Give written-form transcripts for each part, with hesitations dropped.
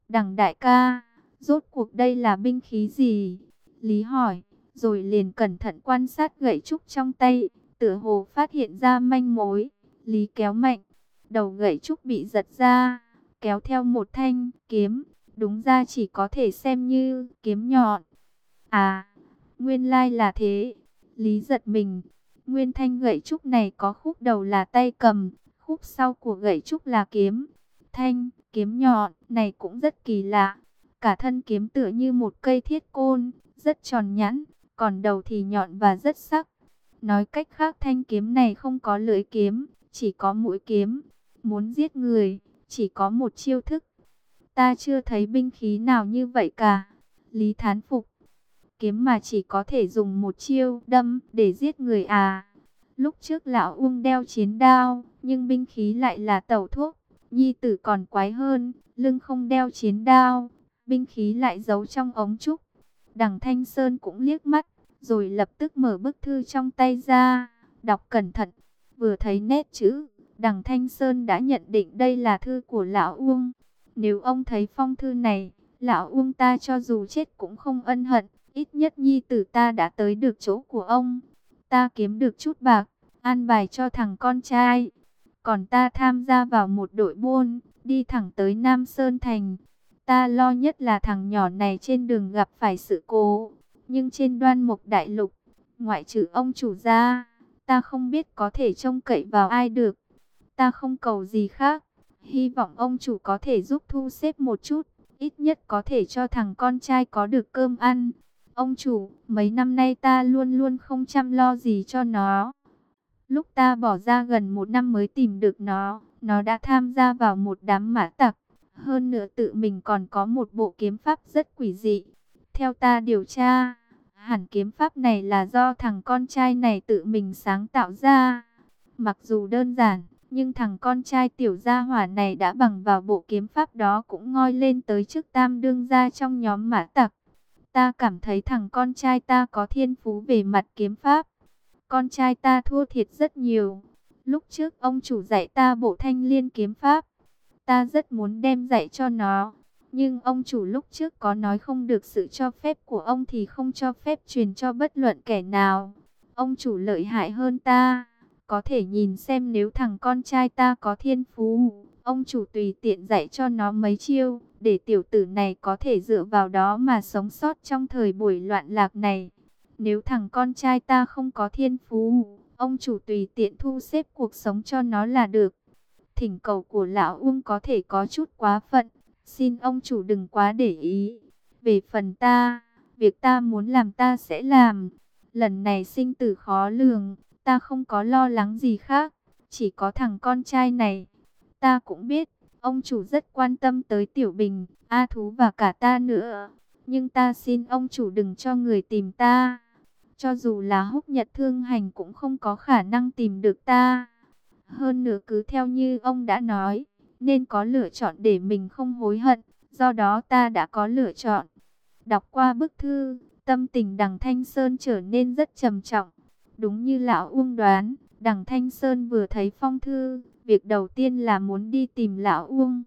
Đằng đại ca, rốt cuộc đây là binh khí gì? Lý hỏi, rồi liền cẩn thận quan sát gậy trúc trong tay, tựa hồ phát hiện ra manh mối. Lý kéo mạnh, đầu gậy trúc bị giật ra, kéo theo một thanh kiếm, đúng ra chỉ có thể xem như kiếm nhọn. À, nguyên lai là thế. Lý giật mình, nguyên thanh gậy trúc này có khúc đầu là tay cầm, khúc sau của gậy trúc là kiếm. Thanh kiếm nhọn này cũng rất kỳ lạ. Cả thân kiếm tựa như một cây thiết côn, rất tròn nhẵn, còn đầu thì nhọn và rất sắc. Nói cách khác thanh kiếm này không có lưỡi kiếm, chỉ có mũi kiếm. Muốn giết người, chỉ có một chiêu thức. Ta chưa thấy binh khí nào như vậy cả. Lý thán phục. Kiếm mà chỉ có thể dùng một chiêu đâm để giết người à? Lúc trước lão Uông đeo chiến đao, nhưng binh khí lại là tẩu thuốc. Nhi tử còn quái hơn, lưng không đeo chiến đao, binh khí lại giấu trong ống trúc. Đằng Thanh Sơn cũng liếc mắt, rồi lập tức mở bức thư trong tay ra, đọc cẩn thận. Vừa thấy nét chữ, đằng Thanh Sơn đã nhận định đây là thư của lão Uông. Nếu ông thấy phong thư này, lão Uông ta cho dù chết cũng không ân hận, ít nhất nhi tử ta đã tới được chỗ của ông. Ta kiếm được chút bạc, an bài cho thằng con trai. Còn ta tham gia vào một đội buôn, đi thẳng tới Nam Sơn Thành. Ta lo nhất là thằng nhỏ này trên đường gặp phải sự cố. Nhưng trên Đoan Mục Đại Lục, ngoại trừ ông chủ ra, ta không biết có thể trông cậy vào ai được. Ta không cầu gì khác. Hy vọng ông chủ có thể giúp thu xếp một chút, ít nhất có thể cho thằng con trai có được cơm ăn. Ông chủ, mấy năm nay ta luôn luôn không chăm lo gì cho nó. Lúc ta bỏ ra gần 1 năm mới tìm được nó đã tham gia vào một đám mã tặc. Hơn nữa tự mình còn có một bộ kiếm pháp rất quỷ dị. Theo ta điều tra, hẳn kiếm pháp này là do thằng con trai này tự mình sáng tạo ra. Mặc dù đơn giản, nhưng thằng con trai tiểu gia hỏa này đã bằng vào bộ kiếm pháp đó cũng ngoi lên tới chức tam đương gia trong nhóm mã tặc. Ta cảm thấy thằng con trai ta có thiên phú về mặt kiếm pháp. Con trai ta thua thiệt rất nhiều. Lúc trước ông chủ dạy ta bộ Thanh Liên kiếm pháp. Ta rất muốn đem dạy cho nó. Nhưng ông chủ lúc trước có nói không được sự cho phép của ông thì không cho phép truyền cho bất luận kẻ nào. Ông chủ lợi hại hơn ta. Có thể nhìn xem nếu thằng con trai ta có thiên phú, ông chủ tùy tiện dạy cho nó mấy chiêu, để tiểu tử này có thể dựa vào đó mà sống sót trong thời buổi loạn lạc này. Nếu thằng con trai ta không có thiên phú, ông chủ tùy tiện thu xếp cuộc sống cho nó là được. Thỉnh cầu của lão Uông có thể có chút quá phận, xin ông chủ đừng quá để ý. Về phần ta, việc ta muốn làm ta sẽ làm. Lần này sinh tử khó lường, ta không có lo lắng gì khác, chỉ có thằng con trai này. Ta cũng biết, ông chủ rất quan tâm tới Tiểu Bình, A Thú và cả ta nữa. Nhưng ta xin ông chủ đừng cho người tìm ta. Cho dù là Húc Nhật Thương Hành cũng không có khả năng tìm được ta. Hơn nữa cứ theo như ông đã nói, nên có lựa chọn để mình không hối hận. Do đó ta đã có lựa chọn. Đọc qua bức thư, tâm tình đằng Thanh Sơn trở nên rất trầm trọng. Đúng như lão Uông đoán, đằng Thanh Sơn vừa thấy phong thư, việc đầu tiên là muốn đi tìm lão Uông.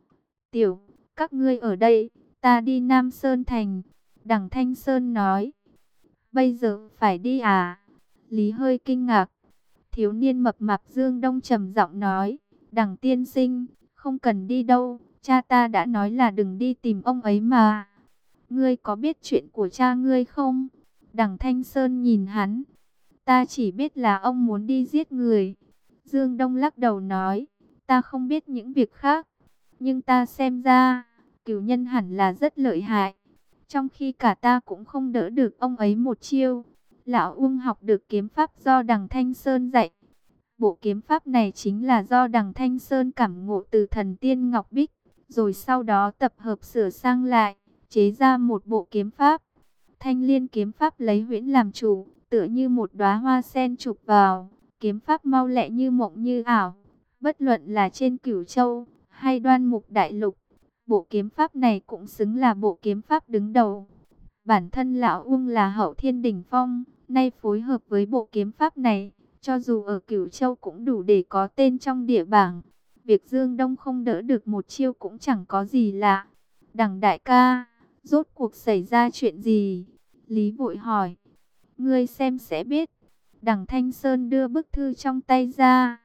Tiểu, các ngươi ở đây, ta đi Nam Sơn Thành. Đằng Thanh Sơn nói, bây giờ phải đi à? Lý hơi kinh ngạc. Thiếu niên mập mạp Dương Đông trầm giọng nói, đằng tiên sinh, không cần đi đâu, cha ta đã nói là đừng đi tìm ông ấy mà. Ngươi có biết chuyện của cha ngươi không? Đằng Thanh Sơn nhìn hắn. Ta chỉ biết là ông muốn đi giết người. Dương Đông lắc đầu nói, ta không biết những việc khác. Nhưng ta xem ra, cửu nhân hẳn là rất lợi hại. Trong khi cả ta cũng không đỡ được ông ấy một chiêu. Lão Uông học được kiếm pháp do đằng Thanh Sơn dạy. Bộ kiếm pháp này chính là do đằng Thanh Sơn cảm ngộ từ thần tiên Ngọc Bích. Rồi sau đó tập hợp sửa sang lại, chế ra một bộ kiếm pháp. Thanh Liên kiếm pháp lấy huyễn làm chủ, tựa như một đóa hoa sen chụp vào, kiếm pháp mau lẹ như mộng như ảo. Bất luận là trên Cửu Châu hay Đoan Mục Đại Lục, bộ kiếm pháp này cũng xứng là bộ kiếm pháp đứng đầu. Bản thân lão Uông là hậu thiên đỉnh phong, nay phối hợp với bộ kiếm pháp này, cho dù ở Cửu Châu cũng đủ để có tên trong địa bảng. Việc Dương Đông không đỡ được một chiêu cũng chẳng có gì lạ. Đằng đại ca, rốt cuộc xảy ra chuyện gì? Lý vội hỏi. Ngươi xem sẽ biết. Đằng Thanh Sơn đưa bức thư trong tay ra.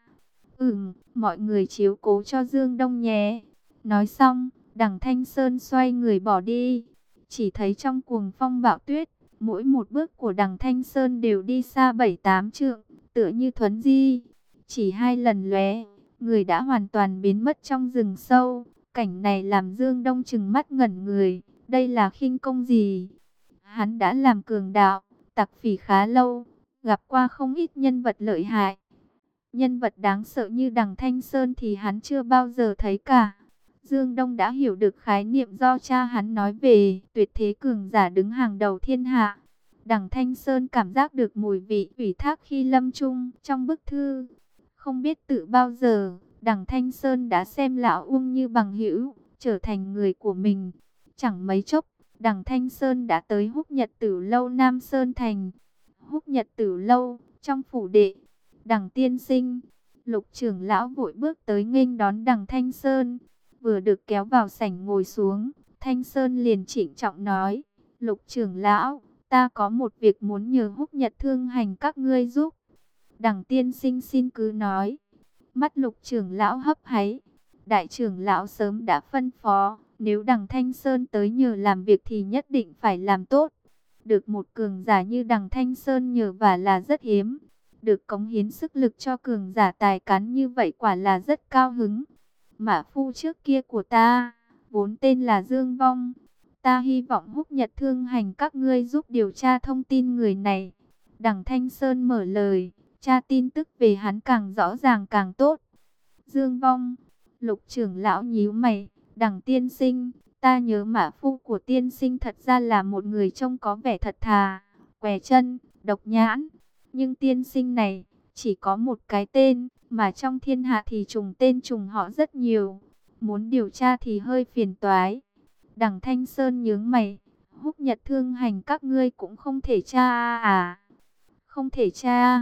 Mọi người chiếu cố cho Dương Đông nhé. Nói xong, đằng Thanh Sơn xoay người bỏ đi. Chỉ thấy trong cuồng phong bão tuyết, mỗi một bước của đằng Thanh Sơn đều đi xa 7-8 trượng, tựa như thuấn di. Chỉ 2 lần lóe, người đã hoàn toàn biến mất trong rừng sâu. Cảnh này làm Dương Đông trừng mắt ngẩn người. Đây là khinh công gì? Hắn đã làm cường đạo, tặc phỉ khá lâu, gặp qua không ít nhân vật lợi hại. Nhân vật đáng sợ như đằng Thanh Sơn thì hắn chưa bao giờ thấy cả. Dương Đông đã hiểu được khái niệm do cha hắn nói về tuyệt thế cường giả đứng hàng đầu thiên hạ. Đằng Thanh Sơn cảm giác được mùi vị ủy thác khi lâm chung trong bức thư. Không biết từ bao giờ, đằng Thanh Sơn đã xem lão Uông như bằng hữu, trở thành người của mình. Chẳng mấy chốc, đằng Thanh Sơn đã tới Húc Nhật Tử Lâu Nam Sơn Thành. Húc Nhật Tử Lâu, trong phủ đệ, đằng tiên sinh, Lục trưởng lão vội bước tới nghênh đón đằng Thanh Sơn. Vừa được kéo vào sảnh ngồi xuống, Thanh Sơn liền trịnh trọng nói, Lục trưởng lão, ta có một việc muốn nhờ Húc Nhật Thương Hành các ngươi giúp. Đằng tiên sinh xin cứ nói. Mắt Lục trưởng lão hấp háy. Đại trưởng lão sớm đã phân phó, nếu đằng Thanh Sơn tới nhờ làm việc thì nhất định phải làm tốt. Được một cường giả như đằng Thanh Sơn nhờ vả là rất hiếm. Được cống hiến sức lực cho cường giả tài cán như vậy quả là rất cao hứng. Mã phu trước kia của ta, vốn tên là Dương Vong. Ta hy vọng Húc Nhật Thương Hành các ngươi giúp điều tra thông tin người này. Đằng Thanh Sơn mở lời, tra tin tức về hắn càng rõ ràng càng tốt. Dương Vong, Lục trưởng lão nhíu mày, đằng tiên sinh, ta nhớ mã phu của tiên sinh thật ra là một người trông có vẻ thật thà, què chân, độc nhãn. Nhưng tiên sinh này, chỉ có một cái tên, mà trong thiên hạ thì trùng tên trùng họ rất nhiều. Muốn điều tra thì hơi phiền toái. Đằng Thanh Sơn nhướng mày, Húc Nhật Thương Hành các ngươi cũng không thể tra à? Không thể tra.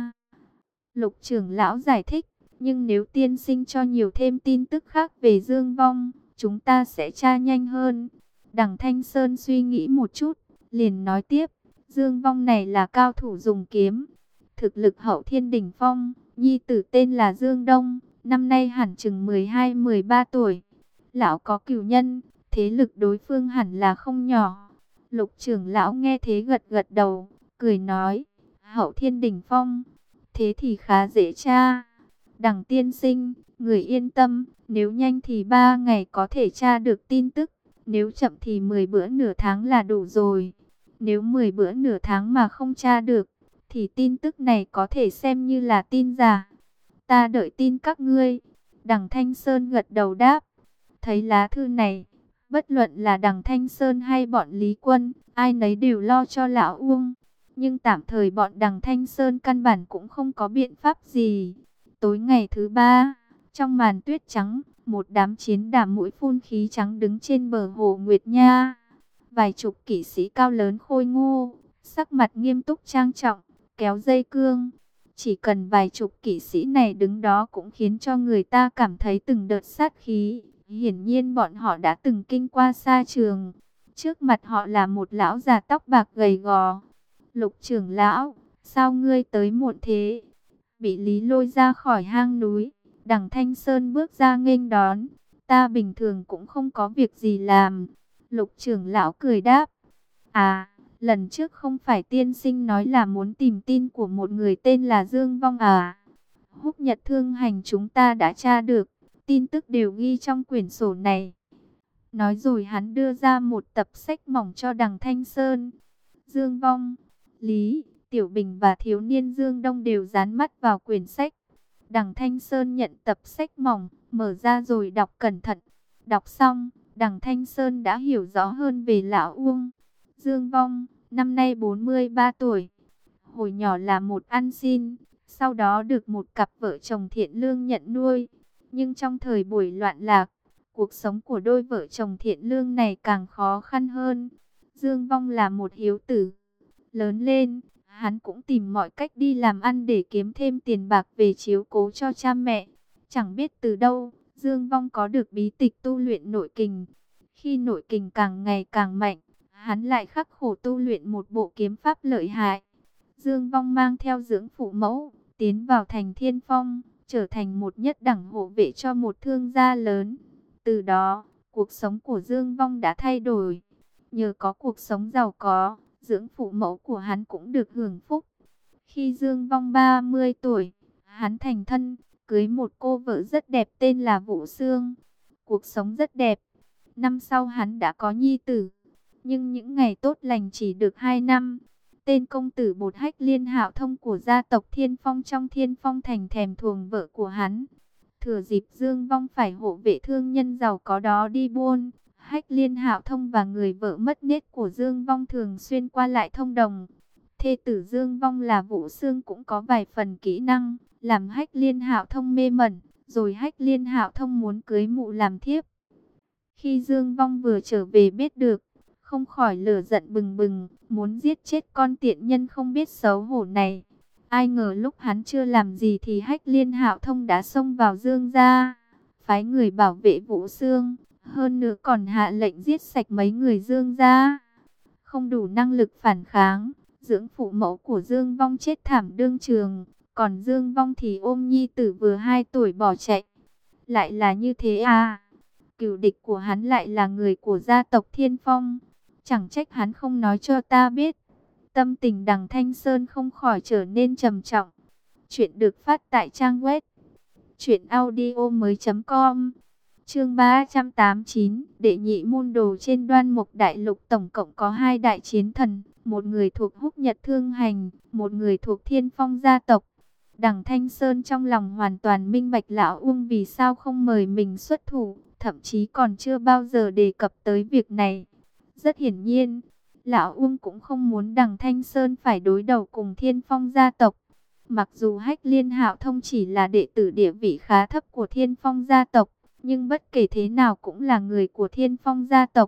Lục trưởng lão giải thích, nhưng nếu tiên sinh cho nhiều thêm tin tức khác về Dương Vong, chúng ta sẽ tra nhanh hơn. Đằng Thanh Sơn suy nghĩ một chút, liền nói tiếp, Dương Vong này là cao thủ dùng kiếm, thực lực hậu thiên đỉnh phong, nhi tử tên là Dương Đông, năm nay hẳn chừng 12-13 tuổi. Lão có cửu nhân, thế lực đối phương hẳn là không nhỏ. Lục trưởng lão nghe thế gật gật đầu, cười nói, hậu thiên đỉnh phong, thế thì khá dễ tra. Đằng tiên sinh, người yên tâm, nếu nhanh thì 3 ngày có thể tra được tin tức, nếu chậm thì 10 bữa nửa tháng là đủ rồi. Nếu 10 bữa nửa tháng mà không tra được, thì tin tức này có thể xem như là tin giả. Ta đợi tin các ngươi. Đằng Thanh Sơn gật đầu đáp. Thấy lá thư này, bất luận là đằng Thanh Sơn hay bọn Lý Quân, ai nấy đều lo cho lão Uông. Nhưng tạm thời bọn đằng Thanh Sơn căn bản cũng không có biện pháp gì. Tối ngày thứ 3, trong màn tuyết trắng, một đám chiến đảm mũi phun khí trắng đứng trên bờ hồ Nguyệt Nha. Vài chục kỵ sĩ cao lớn khôi ngô, sắc mặt nghiêm túc trang trọng, kéo dây cương. Chỉ cần vài chục kỵ sĩ này đứng đó cũng khiến cho người ta cảm thấy từng đợt sát khí. Hiển nhiên bọn họ đã từng kinh qua xa trường. Trước mặt họ là một lão già tóc bạc gầy gò. Lục trưởng lão, sao ngươi tới muộn thế? Bị Lý lôi ra khỏi hang núi, đằng Thanh Sơn bước ra nghênh đón. Ta bình thường cũng không có việc gì làm. Lục trưởng lão cười đáp. À, lần trước không phải tiên sinh nói là muốn tìm tin của một người tên là Dương Vong à? Húc Nhật Thương Hành chúng ta đã tra được, tin tức đều ghi trong quyển sổ này. Nói rồi hắn đưa ra một tập sách mỏng cho đằng Thanh Sơn. Dương Vong, Lý, Tiểu Bình và thiếu niên Dương Đông đều dán mắt vào quyển sách. Đằng Thanh Sơn nhận tập sách mỏng, mở ra rồi đọc cẩn thận. Đọc xong, đằng Thanh Sơn đã hiểu rõ hơn về lão Uông. Dương Vong, năm nay 43 tuổi. Hồi nhỏ là một ăn xin, sau đó được một cặp vợ chồng thiện lương nhận nuôi. Nhưng trong thời buổi loạn lạc, cuộc sống của đôi vợ chồng thiện lương này càng khó khăn hơn. Dương Vong là một hiếu tử. Lớn lên, hắn cũng tìm mọi cách đi làm ăn để kiếm thêm tiền bạc về chiếu cố cho cha mẹ. Chẳng biết từ đâu, Dương Vong có được bí tịch tu luyện nội kình. Khi nội kình càng ngày càng mạnh, hắn lại khắc khổ tu luyện một bộ kiếm pháp lợi hại. Dương Vong mang theo dưỡng phụ mẫu, tiến vào thành Thiên Phong, trở thành một nhất đẳng hộ vệ cho một thương gia lớn. Từ đó, cuộc sống của Dương Vong đã thay đổi. Nhờ có cuộc sống giàu có, dưỡng phụ mẫu của hắn cũng được hưởng phúc. Khi Dương Vong 30 tuổi, hắn thành thân, cưới một cô vợ rất đẹp tên là Vũ Sương. Cuộc sống rất đẹp. Năm sau hắn đã có nhi tử. Nhưng những ngày tốt lành chỉ được 2 năm. Tên công tử Bột Hách Liên Hạo Thông của gia tộc Thiên Phong trong Thiên Phong thành thèm thuồng vợ của hắn. Thừa dịp Dương Vong phải hộ vệ thương nhân giàu có đó đi buôn, Hách Liên Hạo Thông và người vợ mất nết của Dương Vong thường xuyên qua lại thông đồng. Thê tử Dương Vong là Vũ Sương cũng có vài phần kỹ năng, làm Hách Liên Hạo Thông mê mẩn, rồi Hách Liên Hạo Thông muốn cưới mụ làm thiếp. Khi Dương Vong vừa trở về biết được, không khỏi lửa giận bừng bừng, muốn giết chết con tiện nhân không biết xấu hổ này. Ai ngờ lúc hắn chưa làm gì thì Hách Liên Hạo Thông đã xông vào Dương gia, phái người bảo vệ Vũ Sương, hơn nữa còn hạ lệnh giết sạch mấy người Dương gia. Không đủ năng lực phản kháng, dưỡng phụ mẫu của Dương Vong chết thảm đương trường, còn Dương Vong thì ôm nhi tử vừa 2 tuổi bỏ chạy. Lại là như thế à? Cừu địch của hắn lại là người của gia tộc Thiên Phong. Chẳng trách hắn không nói cho ta biết. Tâm tình Đằng Thanh Sơn không khỏi trở nên trầm trọng. Chuyện được phát tại trang web truyệnaudiomoi.com. Chương 389, đệ nhị môn đồ trên Đoan Mục Đại Lục tổng cộng có 2 đại chiến thần, một người thuộc Húc Nhật Thương Hành, một người thuộc Thiên Phong gia tộc. Đằng Thanh Sơn trong lòng hoàn toàn minh bạch lão Uông vì sao không mời mình xuất thủ, thậm chí còn chưa bao giờ đề cập tới việc này. Rất hiển nhiên, lão Uông cũng không muốn Đằng Thanh Sơn phải đối đầu cùng Thiên Phong gia tộc. Mặc dù Hách Liên Hạo Thông chỉ là đệ tử địa vị khá thấp của Thiên Phong gia tộc, nhưng bất kể thế nào cũng là người của Thiên Phong gia tộc.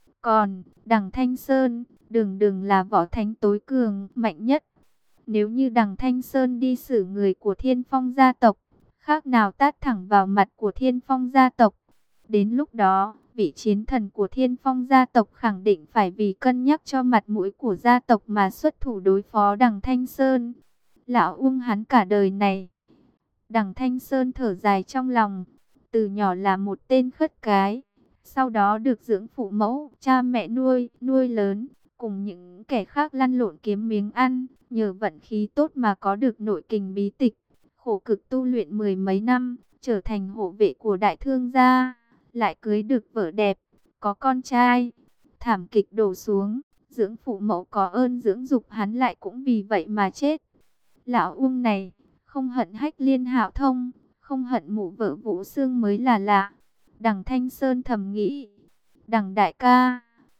Còn Đằng Thanh Sơn, đừng là võ thánh tối cường, mạnh nhất. Nếu như Đằng Thanh Sơn đi xử người của Thiên Phong gia tộc, khác nào tát thẳng vào mặt của Thiên Phong gia tộc. Đến lúc đó, vị chiến thần của Thiên Phong gia tộc khẳng định phải vì cân nhắc cho mặt mũi của gia tộc mà xuất thủ đối phó Đằng Thanh Sơn. Lão Uông hắn cả đời này. Đằng Thanh Sơn thở dài trong lòng. Từ nhỏ là một tên khất cái, sau đó được dưỡng phụ mẫu, cha mẹ nuôi lớn, cùng những kẻ khác lăn lộn kiếm miếng ăn, nhờ vận khí tốt mà có được nội kình bí tịch, khổ cực tu luyện 10 mấy năm, trở thành hộ vệ của đại thương gia, lại cưới được vợ đẹp, có con trai. Thảm kịch đổ xuống, dưỡng phụ mẫu có ơn dưỡng dục hắn lại cũng vì vậy mà chết. Lão Uông này, không hận Hách Liên Hạo Thông, không hận mụ vợ Vũ Sương mới là lạ. Đằng Thanh Sơn thầm nghĩ. Đằng đại ca.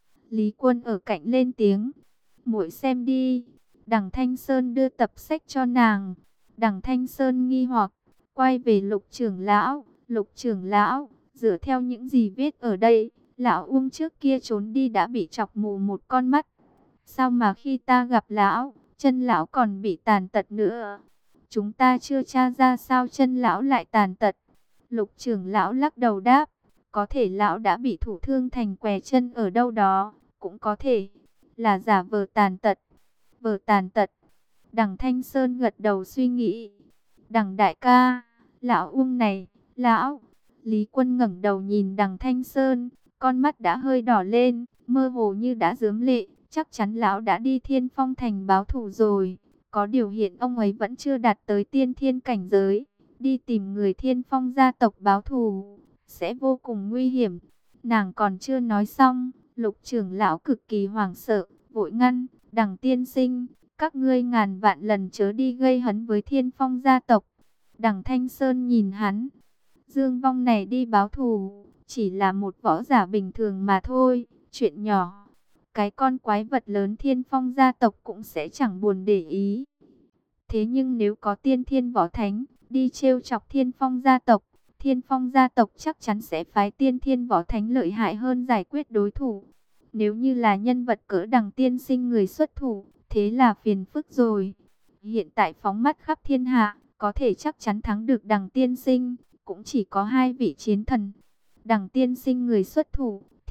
Lý Quân ở cạnh lên tiếng. Muội xem đi. Đằng Thanh Sơn đưa tập sách cho nàng. Đằng Thanh Sơn nghi hoặc, quay về Lục trưởng lão. Lục trưởng lão, dựa theo những gì viết ở đây, lão Uông trước kia trốn đi đã bị chọc mù một con mắt. Sao mà khi ta gặp lão, chân lão còn bị tàn tật nữa? Chúng ta chưa tra ra sao chân lão lại tàn tật. Lục trưởng lão lắc đầu đáp, có thể lão đã bị thủ thương thành què chân ở đâu đó, cũng có thể là giả vờ tàn tật. Vờ tàn tật. Đằng Thanh Sơn gật đầu suy nghĩ. Đằng đại ca, lão Uông này, lão. Lý Quân ngẩng đầu nhìn Đằng Thanh Sơn, con mắt đã hơi đỏ lên, mơ hồ như đã rướm lệ, chắc chắn lão đã đi Thiên Phong thành báo thù rồi. Có điều hiện ông ấy vẫn chưa đạt tới tiên thiên cảnh giới, đi tìm người Thiên Phong gia tộc báo thù, sẽ vô cùng nguy hiểm. Nàng còn chưa nói xong, Lục trưởng lão cực kỳ hoảng sợ, vội ngăn, Đằng tiên sinh, các ngươi ngàn vạn lần chớ đi gây hấn với Thiên Phong gia tộc. Đằng Thanh Sơn nhìn hắn, Dương Vong này đi báo thù, chỉ là một võ giả bình thường mà thôi, chuyện nhỏ. Cái con quái vật lớn Thiên Phong gia tộc cũng sẽ chẳng buồn để ý. Thế nhưng nếu có tiên thiên võ thánh đi trêu chọc Thiên Phong gia tộc, Thiên Phong gia tộc chắc chắn sẽ phái tiên thiên võ thánh lợi hại hơn giải quyết đối thủ. Nếu như là nhân vật cỡ Đằng tiên sinh người xuất thủ, thế là phiền phức rồi. Hiện tại phóng mắt khắp thiên hạ, có thể chắc chắn thắng được Đằng tiên sinh, cũng chỉ có 2 vị chiến thần. Đằng tiên sinh người xuất thủ,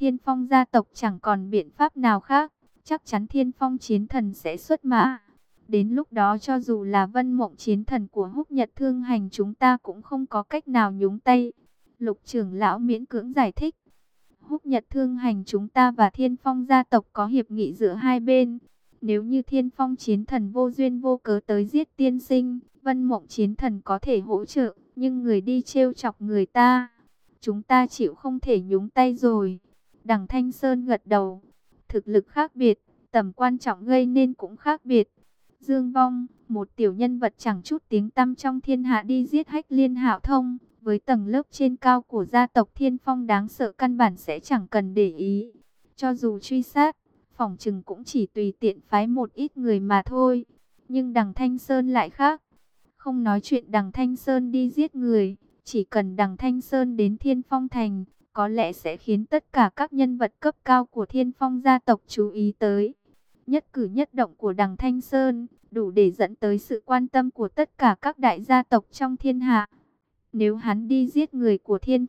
Thiên Phong gia tộc chẳng còn biện pháp nào khác, chắc chắn Thiên Phong chiến thần sẽ xuất mã. Đến lúc đó cho dù là Vân Mộng chiến thần của Húc Nhật Thương Hành chúng ta cũng không có cách nào nhúng tay. Lục trưởng lão miễn cưỡng giải thích. Húc Nhật Thương Hành chúng ta và Thiên Phong gia tộc có hiệp nghị giữa hai bên. Nếu như Thiên Phong chiến thần vô duyên vô cớ tới giết tiên sinh, Vân Mộng chiến thần có thể hỗ trợ, nhưng người đi trêu chọc người ta, chúng ta chịu không thể nhúng tay rồi. Đằng Thanh Sơn gật đầu. Thực lực khác biệt, tầm quan trọng gây nên cũng khác biệt. Dương Vong, một tiểu nhân vật chẳng chút tiếng tăm trong thiên hạ đi giết Hách Liên Hạo Thông, với tầng lớp trên cao của gia tộc Thiên Phong đáng sợ căn bản sẽ chẳng cần để ý. Cho dù truy sát, phỏng chừng cũng chỉ tùy tiện phái một ít người mà thôi. Nhưng đằng Thanh Sơn lại khác. Không nói chuyện đằng Thanh Sơn đi giết người, chỉ cần đằng Thanh Sơn đến Thiên Phong Thành, có lẽ sẽ khiến tất cả các nhân vật cấp cao của Thiên Phong gia tộc chú ý tới. Nhất cử nhất động của đằng Thanh Sơn đủ để dẫn tới sự quan tâm của tất cả các đại gia tộc trong thiên hạ. Nếu hắn đi giết người của Thiên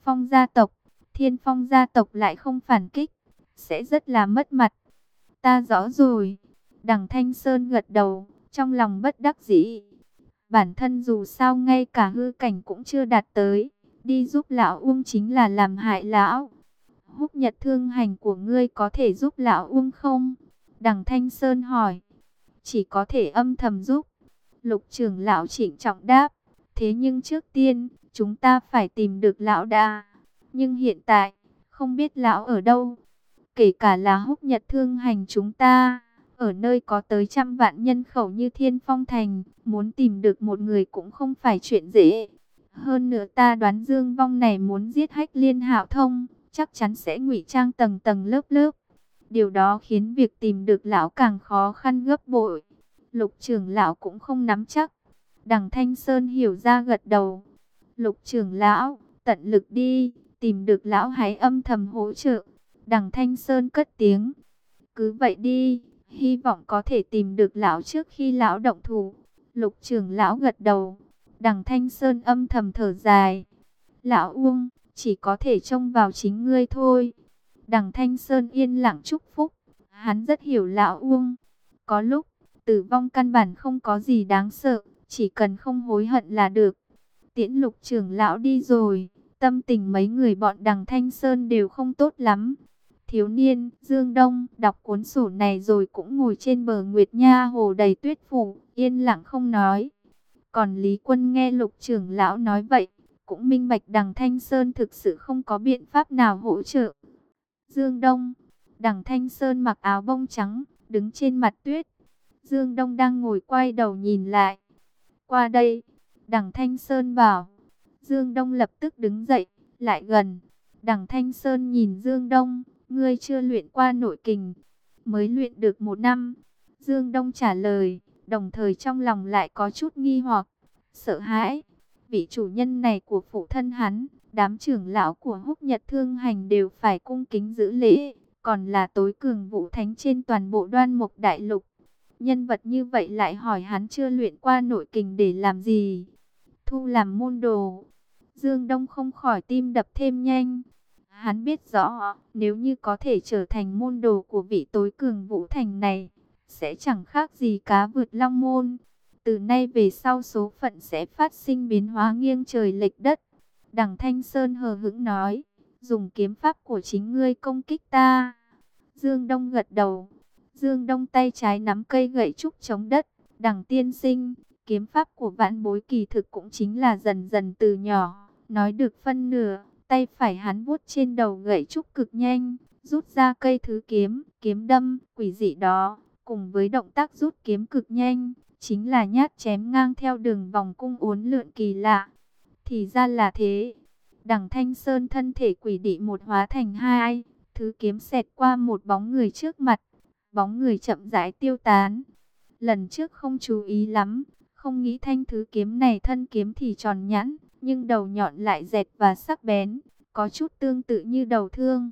Phong gia tộc lại không phản kích, sẽ rất là mất mặt. Ta rõ rồi. Đằng Thanh Sơn gật đầu, trong lòng bất đắc dĩ. Bản thân dù sao ngay cả hư cảnh cũng chưa đạt tới, đi giúp lão Uông chính là làm hại lão. Húc Nhật Thương Hành của ngươi có thể giúp lão Uông không? Đằng Thanh Sơn hỏi. Chỉ có thể âm thầm giúp. Lục trưởng lão trịnh trọng đáp. Thế nhưng trước tiên, chúng ta phải tìm được lão đã. Nhưng hiện tại, không biết lão ở đâu. Kể cả là Húc Nhật Thương Hành chúng ta, ở nơi có tới 100 vạn nhân khẩu như Thiên Phong Thành, muốn tìm được một người cũng không phải chuyện dễ. Hơn nữa ta đoán Dương Vong này muốn giết Hách Liên Hạo Thông, chắc chắn sẽ ngụy trang tầng tầng lớp lớp. Điều đó khiến việc tìm được lão càng khó khăn gấp bội. Lục trưởng lão cũng không nắm chắc. Đằng Thanh Sơn hiểu ra gật đầu. Lục trưởng lão, tận lực đi, tìm được lão hãy âm thầm hỗ trợ. Đằng Thanh Sơn cất tiếng. Cứ vậy đi, hy vọng có thể tìm được lão trước khi lão động thủ. Lục trưởng lão gật đầu. Đằng Thanh Sơn âm thầm thở dài. Lão Uông, chỉ có thể trông vào chính ngươi thôi. Đằng Thanh Sơn yên lặng chúc phúc. Hắn rất hiểu lão Uông. Có lúc, tử vong căn bản không có gì đáng sợ, chỉ cần không hối hận là được. Tiễn Lục trưởng lão đi rồi, tâm tình mấy người bọn đằng Thanh Sơn đều không tốt lắm. Thiếu niên, Dương Đông, đọc cuốn sổ này rồi cũng ngồi trên bờ Nguyệt Nha hồ đầy tuyết phủ, yên lặng không nói. Còn Lý Quân nghe Lục trưởng lão nói vậy, cũng minh bạch đằng Thanh Sơn thực sự không có biện pháp nào hỗ trợ. Dương Đông, đằng Thanh Sơn mặc áo bông trắng, đứng trên mặt tuyết. Dương Đông đang ngồi quay đầu nhìn lại. Qua đây, đằng Thanh Sơn bảo. Dương Đông lập tức đứng dậy, lại gần. Đằng Thanh Sơn nhìn Dương Đông, ngươi chưa luyện qua nội kình. Mới luyện được 1 năm. Dương Đông trả lời, đồng thời trong lòng lại có chút nghi hoặc, sợ hãi. Vị chủ nhân này của phụ thân hắn, đám trưởng lão của Húc Nhật Thương Hành đều phải cung kính giữ lễ, còn là tối cường vũ thánh trên toàn bộ Đoan Mục Đại Lục. Nhân vật như vậy lại hỏi hắn chưa luyện qua nội kình để làm gì? Thu làm môn đồ. Dương Đông không khỏi tim đập thêm nhanh. Hắn biết rõ, nếu như có thể trở thành môn đồ của vị tối cường vũ thành này, sẽ chẳng khác gì cá vượt long môn. Từ nay về sau số phận sẽ phát sinh biến hóa nghiêng trời lệch đất. Đằng Thanh Sơn hờ hững nói, dùng kiếm pháp của chính ngươi công kích ta. Dương Đông gật đầu. Dương Đông tay trái nắm cây gậy trúc chống đất. Đằng tiên sinh, kiếm pháp của vãn bối kỳ thực cũng chính là dần dần từ nhỏ. Nói được phân nửa, tay phải hắn vuốt trên đầu gậy trúc cực nhanh, rút ra cây thứ kiếm, kiếm đâm, quỷ dị đó. Cùng với động tác rút kiếm cực nhanh, chính là nhát chém ngang theo đường vòng cung uốn lượn kỳ lạ. Thì ra là thế. Đằng Thanh Sơn thân thể quỷ dị một hóa thành hai, thứ kiếm xẹt qua một bóng người trước mặt. Bóng người chậm rãi tiêu tán. Lần trước không chú ý lắm, không nghĩ thanh thứ kiếm này thân kiếm thì tròn nhẵn, nhưng đầu nhọn lại dẹt và sắc bén, có chút tương tự như đầu thương.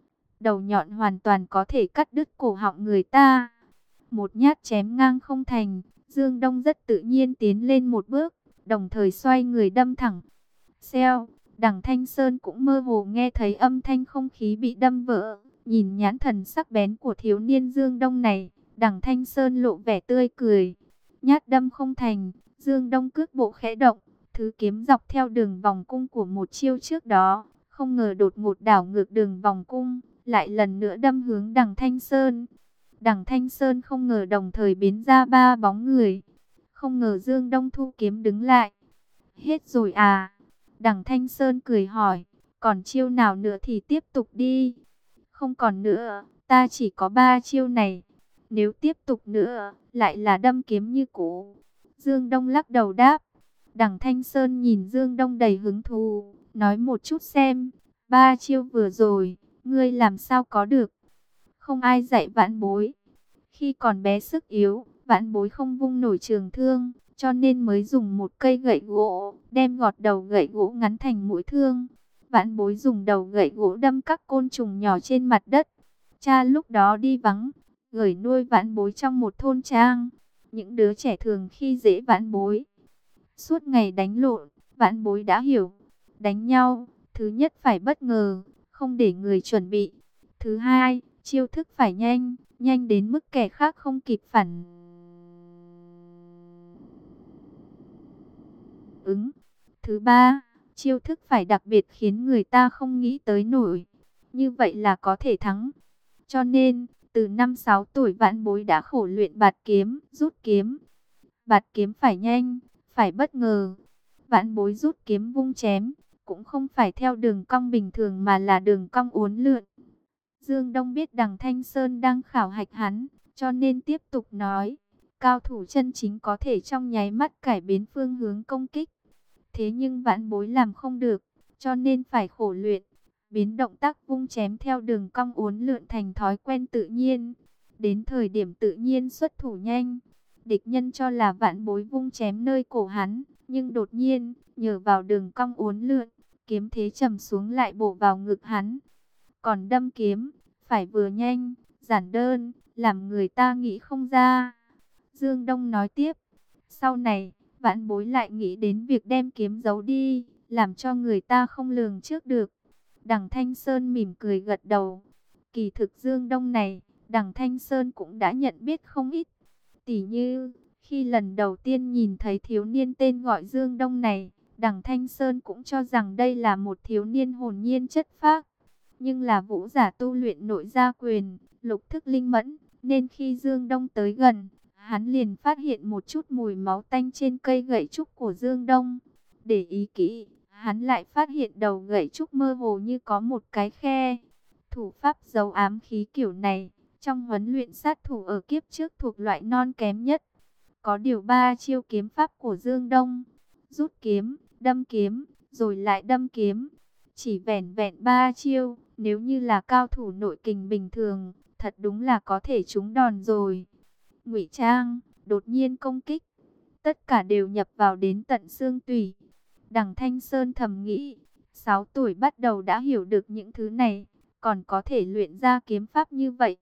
Đầu nhọn hoàn toàn có thể cắt đứt cổ họng người ta. Một nhát chém ngang không thành, Dương Đông rất tự nhiên tiến lên một bước, đồng thời xoay người đâm thẳng. Xèo, đằng Thanh Sơn cũng mơ hồ nghe thấy âm thanh không khí bị đâm vỡ, Nhìn nhãn thần sắc bén của thiếu niên Dương Đông này, Đằng Thanh Sơn lộ vẻ tươi cười. Nhát đâm không thành, Dương Đông cước bộ khẽ động, thứ kiếm dọc theo đường vòng cung của một chiêu trước đó, không ngờ đột ngột đảo ngược đường vòng cung, lại lần nữa đâm hướng Đằng Thanh Sơn. Đằng Thanh Sơn không ngờ đồng thời biến ra ba bóng người. Không ngờ Dương Đông thu kiếm đứng lại. Hết rồi à? Đằng Thanh Sơn cười hỏi, còn chiêu nào nữa thì tiếp tục đi. Không còn nữa, ta chỉ có 3 chiêu này. Nếu tiếp tục nữa, lại là đâm kiếm như cũ. Dương Đông lắc đầu đáp. Đằng Thanh Sơn nhìn Dương Đông đầy hứng thú, nói một chút xem, 3 chiêu vừa rồi, ngươi làm sao có được? Không ai dạy vãn bối. Khi còn bé sức yếu, vãn bối không vung nổi trường thương, cho nên mới dùng một cây gậy gỗ, đem gọt đầu gậy gỗ ngắn thành mũi thương. Vãn bối dùng đầu gậy gỗ đâm các côn trùng nhỏ trên mặt đất. Cha lúc đó đi vắng, gửi nuôi vãn bối trong một thôn trang. Những đứa trẻ thường khi dễ vãn bối. Suốt ngày đánh lộn, vãn bối đã hiểu. Đánh nhau, thứ nhất phải bất ngờ, không để người chuẩn bị. Thứ hai, chiêu thức phải nhanh, nhanh đến mức kẻ khác không kịp phản ứng. Thứ ba, chiêu thức phải đặc biệt khiến người ta không nghĩ tới nổi. Như vậy là có thể thắng. Cho nên, từ 5-6 tuổi vãn bối đã khổ luyện bạt kiếm, rút kiếm. Bạt kiếm phải nhanh, phải bất ngờ. Vãn bối rút kiếm vung chém, cũng không phải theo đường cong bình thường mà là đường cong uốn lượn. Dương Đông biết Đằng Thanh Sơn đang khảo hạch hắn, cho nên tiếp tục nói. Cao thủ chân chính có thể trong nháy mắt cải biến phương hướng công kích. Thế nhưng vãn bối làm không được, cho nên phải khổ luyện. Biến động tác vung chém theo đường cong uốn lượn thành thói quen tự nhiên. Đến thời điểm tự nhiên xuất thủ nhanh. Địch nhân cho là vãn bối vung chém nơi cổ hắn, nhưng đột nhiên, nhờ vào đường cong uốn lượn, kiếm thế trầm xuống lại bổ vào ngực hắn. Còn đâm kiếm, phải vừa nhanh, giản đơn, làm người ta nghĩ không ra. Dương Đông nói tiếp, sau này, vãn bối lại nghĩ đến việc đem kiếm giấu đi, làm cho người ta không lường trước được. Đằng Thanh Sơn mỉm cười gật đầu. Kỳ thực Dương Đông này, Đằng Thanh Sơn cũng đã nhận biết không ít. Tỉ như, khi lần đầu tiên nhìn thấy thiếu niên tên gọi Dương Đông này, Đằng Thanh Sơn cũng cho rằng đây là một thiếu niên hồn nhiên chất phác. Nhưng là vũ giả tu luyện nội gia quyền, lục thức linh mẫn, nên khi Dương Đông tới gần, hắn liền phát hiện một chút mùi máu tanh trên cây gậy trúc của Dương Đông. Để ý kỹ, hắn lại phát hiện đầu gậy trúc mơ hồ như có một cái khe. Thủ pháp giấu ám khí kiểu này, trong huấn luyện sát thủ ở kiếp trước thuộc loại non kém nhất. Có điều 3 chiêu kiếm pháp của Dương Đông, rút kiếm, đâm kiếm, rồi lại đâm kiếm. Chỉ vẻn vẹn 3 chiêu, nếu như là cao thủ nội kình bình thường, thật đúng là có thể trúng đòn rồi. Ngụy trang, đột nhiên công kích, tất cả đều nhập vào đến tận xương tủy. Đằng Thanh Sơn thầm nghĩ, 6 tuổi bắt đầu đã hiểu được những thứ này, còn có thể luyện ra kiếm pháp như vậy.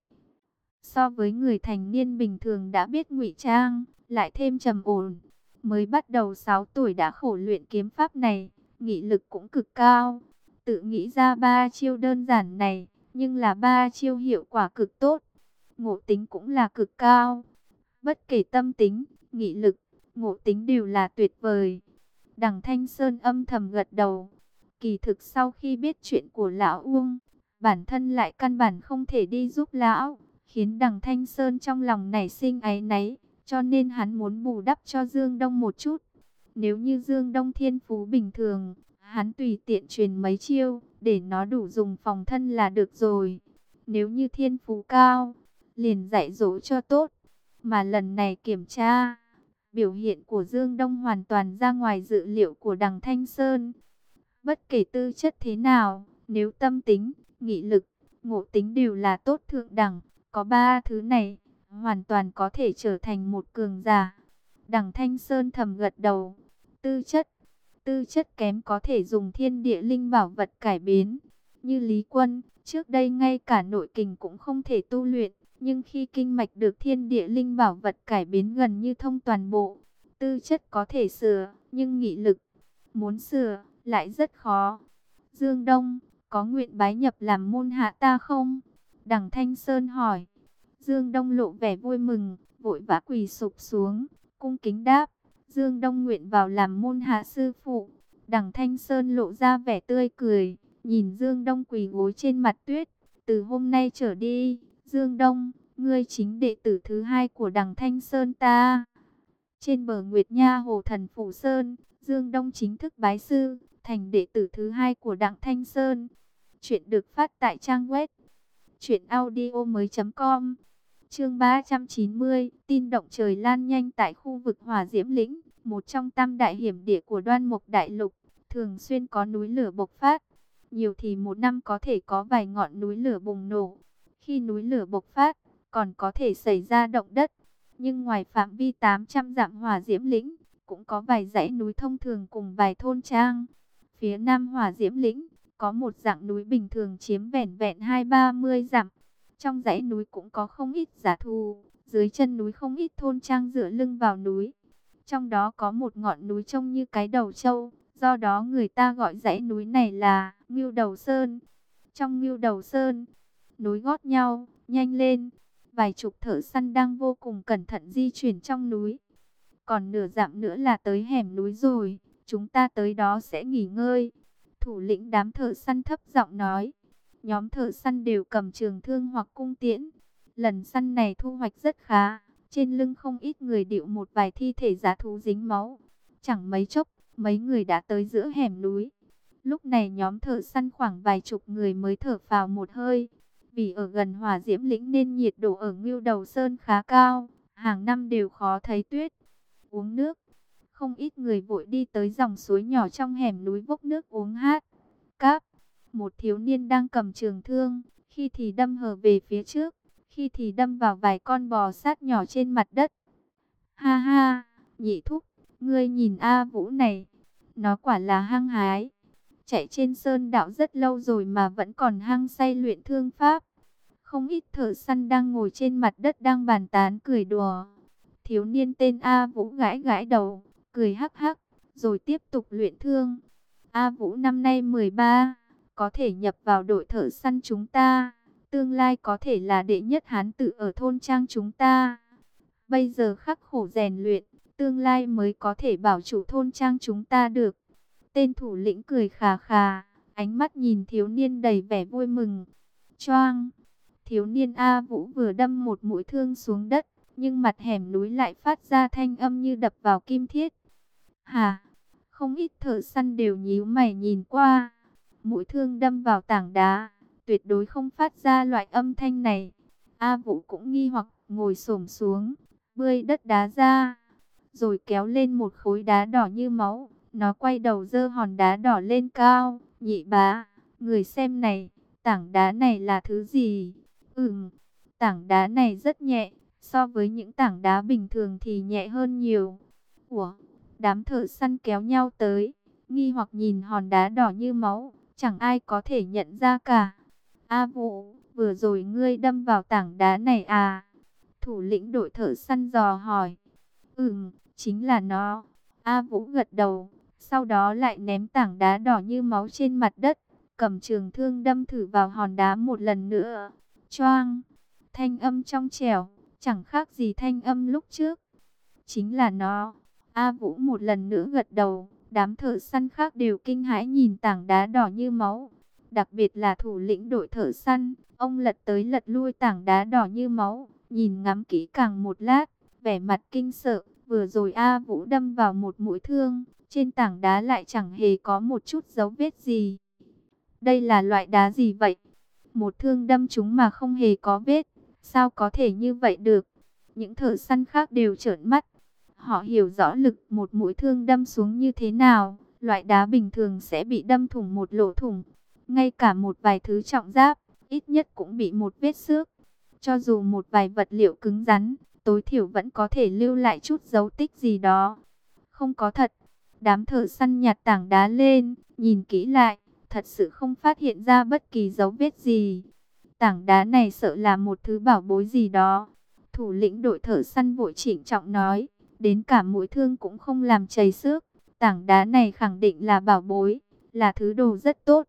So với người thành niên bình thường đã biết ngụy trang, lại thêm trầm ổn, mới bắt đầu 6 tuổi đã khổ luyện kiếm pháp này, nghị lực cũng cực cao. Tự nghĩ ra 3 chiêu đơn giản này, nhưng là 3 chiêu hiệu quả cực tốt. Ngộ tính cũng là cực cao. Bất kể tâm tính, nghị lực, ngộ tính đều là tuyệt vời. Đằng Thanh Sơn âm thầm gật đầu. Kỳ thực sau khi biết chuyện của lão Uông, bản thân lại căn bản không thể đi giúp lão, khiến đằng Thanh Sơn trong lòng nảy sinh áy náy, cho nên hắn muốn bù đắp cho Dương Đông một chút. Nếu như Dương Đông thiên phú bình thường, hắn tùy tiện truyền mấy chiêu, để nó đủ dùng phòng thân là được rồi. Nếu như thiên phú cao, liền dạy dỗ cho tốt. Mà lần này kiểm tra, biểu hiện của Dương Đông hoàn toàn ra ngoài dự liệu của đằng Thanh Sơn. Bất kể tư chất thế nào, nếu tâm tính, nghị lực, ngộ tính đều là tốt thượng đẳng, có 3 thứ này, hoàn toàn có thể trở thành một cường giả. Đằng Thanh Sơn thầm gật đầu. Tư chất kém có thể dùng thiên địa linh bảo vật cải biến. Như Lý Quân, trước đây ngay cả nội kình cũng không thể tu luyện, nhưng khi kinh mạch được thiên địa linh bảo vật cải biến gần như thông toàn bộ. Tư chất có thể sửa, nhưng nghị lực, muốn sửa, lại rất khó. Dương Đông, có nguyện bái nhập làm môn hạ ta không? Đằng Thanh Sơn hỏi. Dương Đông lộ vẻ vui mừng, vội vã quỳ sụp xuống, cung kính đáp. Dương Đông nguyện vào làm môn hạ sư phụ. Đằng Thanh Sơn lộ ra vẻ tươi cười, nhìn Dương Đông quỳ gối trên mặt tuyết. Từ hôm nay trở đi, Dương Đông, ngươi chính đệ tử thứ hai của đằng Thanh Sơn ta. Trên bờ Nguyệt Nha Hồ Thần Phủ Sơn, Dương Đông chính thức bái sư, thành đệ tử thứ hai của đặng Thanh Sơn. Chuyện được phát tại trang web truyệnaudiomoi.com. Chương 390, tin động trời lan nhanh tại khu vực Hỏa Diễm Lĩnh, một trong tam đại hiểm địa của Đoan Mục Đại Lục, thường xuyên có núi lửa bộc phát. Nhiều thì một năm có thể có vài ngọn núi lửa bùng nổ. Khi núi lửa bộc phát, còn có thể xảy ra động đất. Nhưng ngoài phạm vi 800 dặm Hỏa Diễm Lĩnh, cũng có vài dãy núi thông thường cùng vài thôn trang. Phía nam Hỏa Diễm Lĩnh, có một dạng núi bình thường chiếm vẻn vẹn 20-30 dặm. Trong dãy núi cũng có không ít giả thù, dưới chân núi không ít thôn trang dựa lưng vào núi. Trong đó có một ngọn núi trông như cái đầu trâu, do đó người ta gọi dãy núi này là Ngưu Đầu Sơn. Trong Ngưu Đầu Sơn, núi gót nhau, nhanh lên. Vài chục thợ săn đang vô cùng cẩn thận di chuyển trong núi. Còn nửa dặm nữa là tới hẻm núi rồi, chúng ta tới đó sẽ nghỉ ngơi. Thủ lĩnh đám thợ săn thấp giọng nói. Nhóm thợ săn đều cầm trường thương hoặc cung tiễn. Lần săn này thu hoạch rất khá. Trên lưng không ít người điệu một vài thi thể dã thú dính máu. Chẳng mấy chốc, mấy người đã tới giữa hẻm núi. Lúc này nhóm thợ săn khoảng vài chục người mới thở phào một hơi. Vì ở gần Hỏa Diễm Lĩnh nên nhiệt độ ở Ngưu Đầu Sơn khá cao. Hàng năm đều khó thấy tuyết. Uống nước. Không ít người vội đi tới dòng suối nhỏ trong hẻm núi vốc nước uống hát. Cáp. Một thiếu niên đang cầm trường thương, khi thì đâm hờ về phía trước, khi thì đâm vào vài con bò sát nhỏ trên mặt đất. Ha ha, nhị thúc, ngươi nhìn A Vũ này, nó quả là hăng hái. Chạy trên sơn đạo rất lâu rồi mà vẫn còn hăng say luyện thương pháp. Không ít thợ săn đang ngồi trên mặt đất đang bàn tán cười đùa. Thiếu niên tên A Vũ gãi gãi đầu, cười hắc hắc, rồi tiếp tục luyện thương. A Vũ năm nay 13, có thể nhập vào đội thợ săn chúng ta. Tương lai có thể là đệ nhất hán tử ở thôn trang chúng ta. Bây giờ khắc khổ rèn luyện, tương lai mới có thể bảo chủ thôn trang chúng ta được. Tên thủ lĩnh cười khà khà, ánh mắt nhìn thiếu niên đầy vẻ vui mừng. Choang! Thiếu niên A Vũ vừa đâm một mũi thương xuống đất, nhưng mặt hẻm núi lại phát ra thanh âm như đập vào kim thiết. Hà! Không ít thợ săn đều nhíu mày nhìn qua. Mũi thương đâm vào tảng đá, tuyệt đối không phát ra loại âm thanh này. A Vũ cũng nghi hoặc, ngồi xổm xuống, bươi đất đá ra, rồi kéo lên một khối đá đỏ như máu. Nó quay đầu giơ hòn đá đỏ lên cao. Nhị bá, người xem này, tảng đá này là thứ gì? Tảng đá này rất nhẹ, so với những tảng đá bình thường thì nhẹ hơn nhiều. Ủa? Đám thợ săn kéo nhau tới, nghi hoặc nhìn hòn đá đỏ như máu, chẳng ai có thể nhận ra cả. A Vũ, vừa rồi ngươi đâm vào tảng đá này à? Thủ lĩnh đội thợ săn dò hỏi. Chính là nó. A Vũ gật đầu, sau đó lại ném tảng đá đỏ như máu trên mặt đất, cầm trường thương đâm thử vào hòn đá một lần nữa. Choang! Thanh âm trong trẻo, chẳng khác gì thanh âm lúc trước. Chính là nó. A Vũ một lần nữa gật đầu, đám thợ săn khác đều kinh hãi nhìn tảng đá đỏ như máu. Đặc biệt là thủ lĩnh đội thợ săn, ông lật tới lật lui tảng đá đỏ như máu, nhìn ngắm kỹ càng một lát, vẻ mặt kinh sợ. Vừa rồi A Vũ đâm vào một mũi thương, trên tảng đá lại chẳng hề có một chút dấu vết gì. Đây là loại đá gì vậy? Một thương đâm chúng mà không hề có vết, sao có thể như vậy được? Những thợ săn khác đều trợn mắt. Họ hiểu rõ lực một mũi thương đâm xuống như thế nào. Loại đá bình thường sẽ bị đâm thủng một lỗ thủng. Ngay cả một vài thứ trọng giáp, ít nhất cũng bị một vết xước. Cho dù một vài vật liệu cứng rắn, tối thiểu vẫn có thể lưu lại chút dấu tích gì đó. Không có thật. Đám thợ săn nhặt tảng đá lên, nhìn kỹ lại, thật sự không phát hiện ra bất kỳ dấu vết gì. Tảng đá này sợ là một thứ bảo bối gì đó. Thủ lĩnh đội thợ săn vội trịnh trọng nói, đến cả mũi thương cũng không làm chảy xước. Tảng đá này khẳng định là bảo bối, là thứ đồ rất tốt.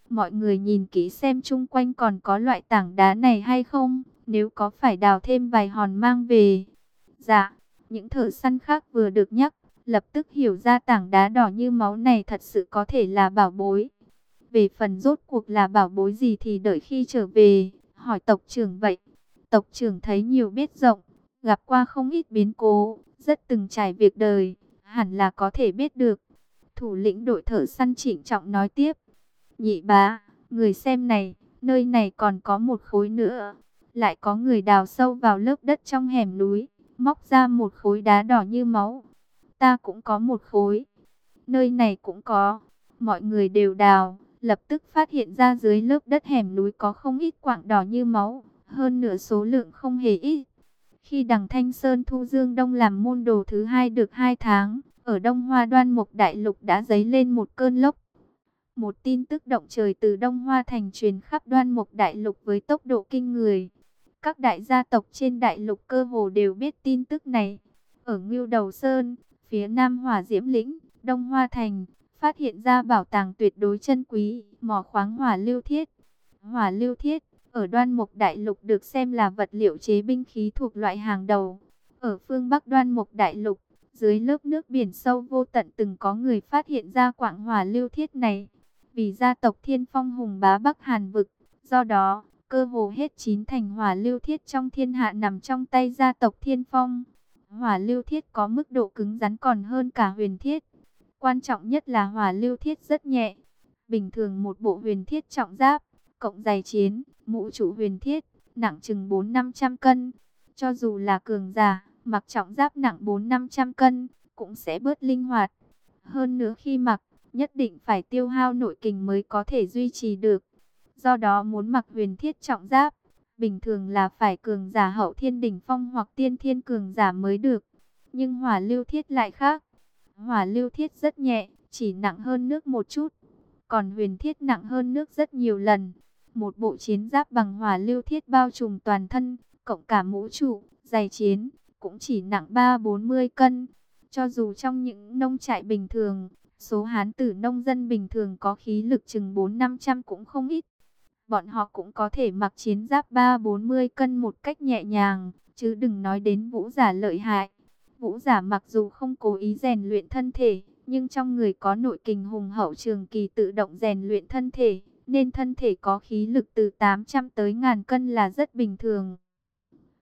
Mọi người nhìn kỹ xem chung quanh còn có loại tảng đá này hay không, nếu có phải đào thêm vài hòn mang về. Dạ, những thợ săn khác vừa được nhắc, lập tức hiểu ra tảng đá đỏ như máu này thật sự có thể là bảo bối. Về phần rốt cuộc là bảo bối gì thì đợi khi trở về, hỏi tộc trưởng vậy. Tộc trưởng thấy nhiều biết rộng, gặp qua không ít biến cố, rất từng trải việc đời, hẳn là có thể biết được. Thủ lĩnh đội thợ săn trịnh trọng nói tiếp. Nhị bá, người xem này, nơi này còn có một khối nữa. Lại có người đào sâu vào lớp đất trong hẻm núi, móc ra một khối đá đỏ như máu. Ta cũng có một khối. Nơi này cũng có. Mọi người đều đào, lập tức phát hiện ra dưới lớp đất hẻm núi có không ít quặng đỏ như máu, hơn nửa số lượng không hề ít. Khi đằng Thanh Sơn thu Dương Đông làm môn đồ thứ hai được 2 tháng, ở Đông Hoa Đoan Mục Đại Lục đã dấy lên một cơn lốc. Một tin tức động trời từ Đông Hoa Thành truyền khắp Đoan Mục Đại Lục với tốc độ kinh người. Các đại gia tộc trên đại lục cơ hồ đều biết tin tức này. Ở Ngưu Đầu Sơn, phía Nam Hỏa Diễm Lĩnh, Đông Hoa Thành, phát hiện ra bảo tàng tuyệt đối chân quý, mỏ khoáng hỏa lưu thiết. Hỏa lưu thiết, ở Đoan Mục Đại Lục được xem là vật liệu chế binh khí thuộc loại hàng đầu. Ở phương Bắc Đoan Mục Đại Lục, dưới lớp nước biển sâu vô tận từng có người phát hiện ra quặng hỏa lưu thiết này. Vì gia tộc Thiên Phong hùng bá Bắc Hàn vực, do đó, cơ hồ hết 9 thành hỏa lưu thiết trong thiên hạ nằm trong tay gia tộc Thiên Phong. Hỏa lưu thiết có mức độ cứng rắn còn hơn cả huyền thiết. Quan trọng nhất là hỏa lưu thiết rất nhẹ. Bình thường một bộ huyền thiết trọng giáp, cộng giày chiến, mũ trụ huyền thiết, nặng chừng 400-500 cân. Cho dù là cường giả, mặc trọng giáp nặng 400-500 cân, cũng sẽ bớt linh hoạt. Hơn nữa khi mặc, nhất định phải tiêu hao nội kình mới có thể duy trì được. Do đó muốn mặc huyền thiết trọng giáp, bình thường là phải cường giả hậu thiên đỉnh phong hoặc tiên thiên cường giả mới được. Nhưng hỏa lưu thiết lại khác. Hỏa lưu thiết rất nhẹ, chỉ nặng hơn nước một chút. Còn huyền thiết nặng hơn nước rất nhiều lần. Một bộ chiến giáp bằng hỏa lưu thiết bao trùm toàn thân, cộng cả mũ trụ, giày chiến, cũng chỉ nặng 30-40 cân. Cho dù trong những nông trại bình thường, số hán tử nông dân bình thường có khí lực chừng 400-500 cũng không ít. Bọn họ cũng có thể mặc chiến giáp 30-40 cân một cách nhẹ nhàng, chứ đừng nói đến vũ giả lợi hại. Vũ giả mặc dù không cố ý rèn luyện thân thể, nhưng trong người có nội kình hùng hậu trường kỳ tự động rèn luyện thân thể, nên thân thể có khí lực từ 800 tới 1000 cân là rất bình thường.